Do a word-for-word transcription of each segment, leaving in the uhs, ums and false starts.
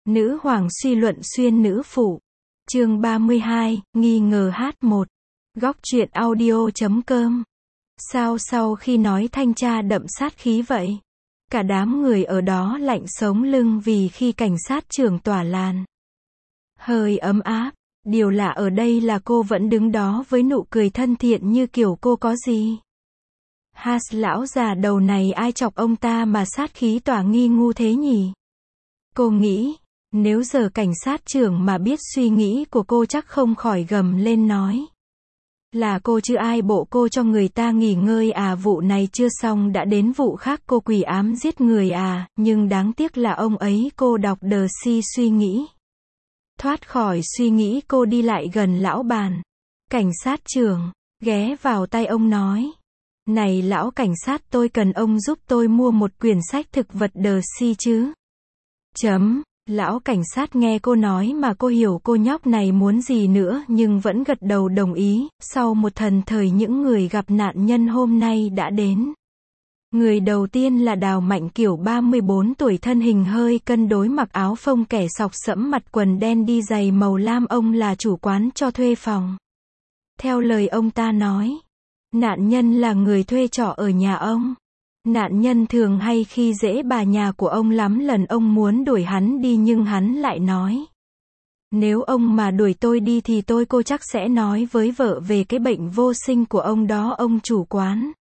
Nữ hoàng suy luận xuyên nữ phụ. Chương ba mươi hai, nghi ngờ hát một. Góc truyện audio chấm com. Sao sau khi nói thanh tra đậm sát khí vậy? Cả đám người ở đó lạnh sống lưng vì khi cảnh sát trưởng tỏa làn hơi ấm áp. Điều lạ ở đây là cô vẫn đứng đó với nụ cười thân thiện như kiểu cô có gì. Has, lão già đầu này ai chọc ông ta mà sát khí tỏa nghi ngu thế nhỉ? Cô nghĩ, nếu giờ cảnh sát trưởng mà biết suy nghĩ của cô chắc không khỏi gầm lên nói. Là cô chứ ai bộ cô cho người ta nghỉ ngơi à, vụ này chưa xong đã đến vụ khác, cô quỷ ám giết người à, nhưng đáng tiếc là ông ấy. Cô đọc đờ si suy nghĩ. Thoát khỏi suy nghĩ, cô đi lại gần lão bàn. Cảnh sát trưởng, ghé vào tay ông nói. Này lão cảnh sát, tôi cần ông giúp tôi mua một quyển sách thực vật đờ si chứ. Chấm. Lão cảnh sát nghe cô nói mà cô hiểu cô nhóc này muốn gì nữa nhưng vẫn gật đầu đồng ý. Sau một thần thời những người gặp nạn nhân hôm nay đã đến. Người đầu tiên là Đào Mạnh Kiểu, ba mươi bốn tuổi, thân hình hơi cân đối, mặc áo phông kẻ sọc sẫm, mặt quần đen, đi giày màu lam. Ông là chủ quán cho thuê phòng. Theo lời ông ta nói, nạn nhân là người thuê trọ ở nhà ông. Nạn nhân thường hay khi dễ bà nhà của ông lắm, lần ông muốn đuổi hắn đi nhưng hắn lại nói. Nếu ông mà đuổi tôi đi thì tôi cô chắc sẽ nói với vợ về cái bệnh vô sinh của ông đó, ông chủ quán.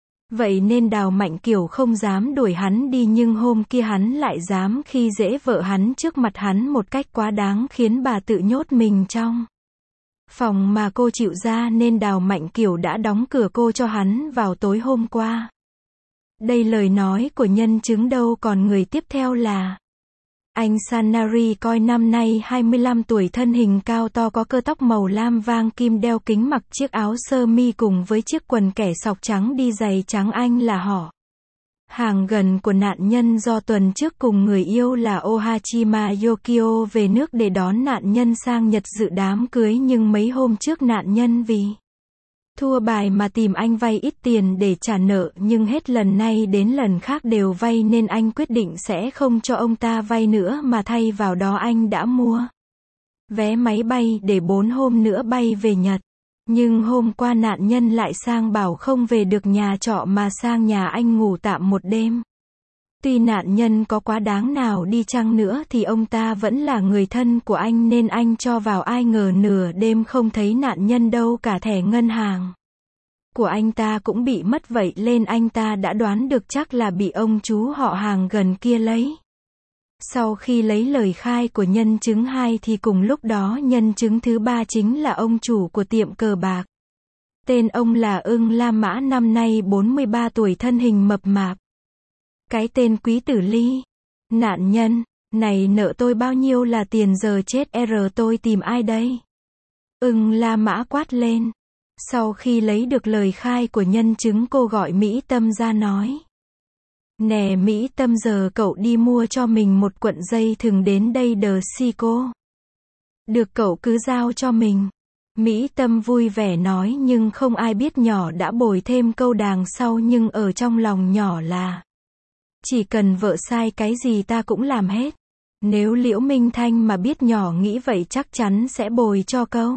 Vậy nên Đào Mạnh Kiểu không dám đuổi hắn đi, nhưng hôm kia hắn lại dám khi dễ vợ hắn trước mặt hắn một cách quá đáng khiến bà tự nhốt mình trong phòng mà cô chịu ra, nên Đào Mạnh Kiểu đã đóng cửa cô cho hắn vào tối hôm qua. Đây lời nói của nhân chứng đâu, còn người tiếp theo là anh Sanari Coi, năm nay hai mươi lăm tuổi, thân hình cao to, có cơ tóc màu lam vang kim, đeo kính, mặc chiếc áo sơ mi cùng với chiếc quần kẻ sọc trắng, đi giày trắng. Anh là họ hàng gần của nạn nhân, do tuần trước cùng người yêu là Ohachima Yokio về nước để đón nạn nhân sang Nhật dự đám cưới, nhưng mấy hôm trước nạn nhân vì thua bài mà tìm anh vay ít tiền để trả nợ, nhưng hết lần này đến lần khác đều vay nên anh quyết định sẽ không cho ông ta vay nữa mà thay vào đó anh đã mua vé máy bay để bốn hôm nữa bay về Nhật. Nhưng hôm qua nạn nhân lại sang bảo không về được nhà trọ mà sang nhà anh ngủ tạm một đêm. Tuy nạn nhân có quá đáng nào đi chăng nữa thì ông ta vẫn là người thân của anh nên anh cho vào, ai ngờ nửa đêm không thấy nạn nhân đâu, cả thẻ ngân hàng của anh ta cũng bị mất, vậy nên anh ta đã đoán được chắc là bị ông chú họ hàng gần kia lấy. Sau khi lấy lời khai của nhân chứng hai thì cùng lúc đó nhân chứng thứ ba chính là ông chủ của tiệm cờ bạc. Tên ông là Ưng La Mã, năm nay bốn mươi ba tuổi, thân hình mập mạp. Cái tên Quý Tử Ly. Nạn nhân này nợ tôi bao nhiêu là tiền, giờ chết r tôi tìm ai đây? Ưng La Mã quát lên. Sau khi lấy được lời khai của nhân chứng, cô gọi Mỹ Tâm ra nói. Nè Mỹ Tâm, giờ cậu đi mua cho mình một cuộn dây thừng đến đây đờ si cô. Được, cậu cứ giao cho mình. Mỹ Tâm vui vẻ nói, nhưng không ai biết nhỏ đã bồi thêm câu đằng sau nhưng ở trong lòng nhỏ là chỉ cần vợ sai cái gì ta cũng làm hết. Nếu Liễu Minh Thanh mà biết nhỏ nghĩ vậy chắc chắn sẽ bồi cho câu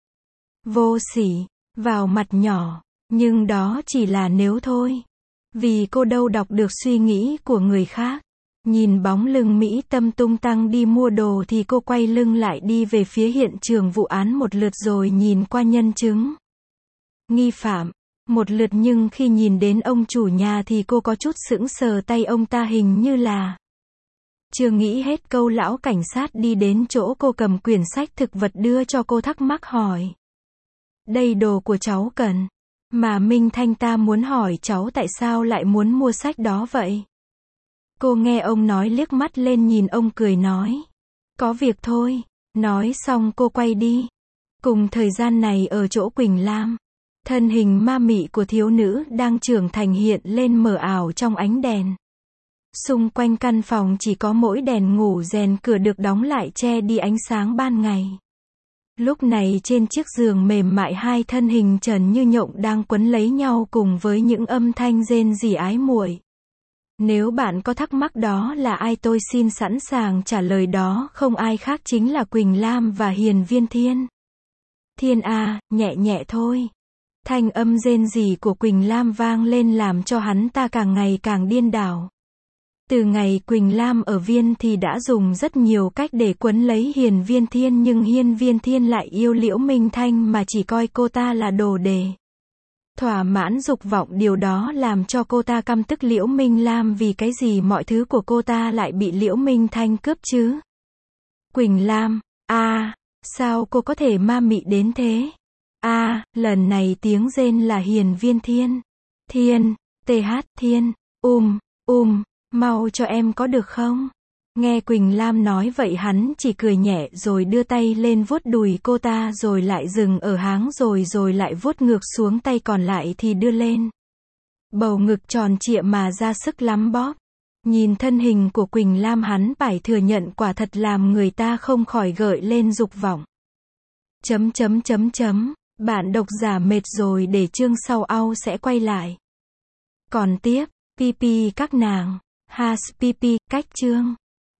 vô sỉ vào mặt nhỏ. Nhưng đó chỉ là nếu thôi. Vì cô đâu đọc được suy nghĩ của người khác. Nhìn bóng lưng Mỹ Tâm tung tăng đi mua đồ thì cô quay lưng lại đi về phía hiện trường vụ án một lượt rồi nhìn qua nhân chứng nghi phạm một lượt, nhưng khi nhìn đến ông chủ nhà thì cô có chút sững sờ, tay ông ta hình như là chưa nghĩ hết câu. Lão cảnh sát đi đến chỗ cô, cầm quyển sách thực vật đưa cho cô, thắc mắc hỏi. Đây đồ của cháu cần. Mà Minh Thanh ta muốn hỏi cháu tại sao lại muốn mua sách đó vậy? Cô nghe ông nói, liếc mắt lên nhìn ông cười nói. Có việc thôi. Nói xong cô quay đi. Cùng thời gian này ở chỗ Quỳnh Lam, thân hình ma mị của thiếu nữ đang trưởng thành hiện lên mờ ảo trong ánh đèn. Xung quanh căn phòng chỉ có mỗi đèn ngủ rèn cửa được đóng lại che đi ánh sáng ban ngày. Lúc này trên chiếc giường mềm mại, hai thân hình trần như nhộng đang quấn lấy nhau cùng với những âm thanh rên rỉ ái muội. Nếu bạn có thắc mắc đó là ai tôi xin sẵn sàng trả lời, đó không ai khác chính là Quỳnh Lam và Hiền Viên Thiên. Thiên à, nhẹ nhẹ thôi. Thanh âm rên rỉ của Quỳnh Lam vang lên làm cho hắn ta càng ngày càng điên đảo. Từ ngày Quỳnh Lam ở viên thì đã dùng rất nhiều cách để quấn lấy Hiền Viên Thiên, nhưng Hiền Viên Thiên lại yêu Liễu Minh Thanh mà chỉ coi cô ta là đồ đề. Thỏa mãn dục vọng, điều đó làm cho cô ta căm tức Liễu Minh Lam, vì cái gì mọi thứ của cô ta lại bị Liễu Minh Thanh cướp chứ? Quỳnh Lam, a, à, sao cô có thể ma mị đến thế? A, à, lần này tiếng rên là Hiền Viên Thiên. Thiên, tê hát, Thiên, um, um, mau cho em có được không? Nghe Quỳnh Lam nói vậy hắn chỉ cười nhẹ rồi đưa tay lên vuốt đùi cô ta, rồi lại dừng ở háng, rồi rồi lại vuốt ngược xuống, tay còn lại thì đưa lên. Bầu ngực tròn trịa mà ra sức lắm bóp. Nhìn thân hình của Quỳnh Lam, hắn phải thừa nhận quả thật làm người ta không khỏi gợi lên dục vọng. Chấm chấm chấm chấm, bạn độc giả mệt rồi, để chương sau au sẽ quay lại. Còn tiếp, pi pi các nàng, has pi pi, cách chương.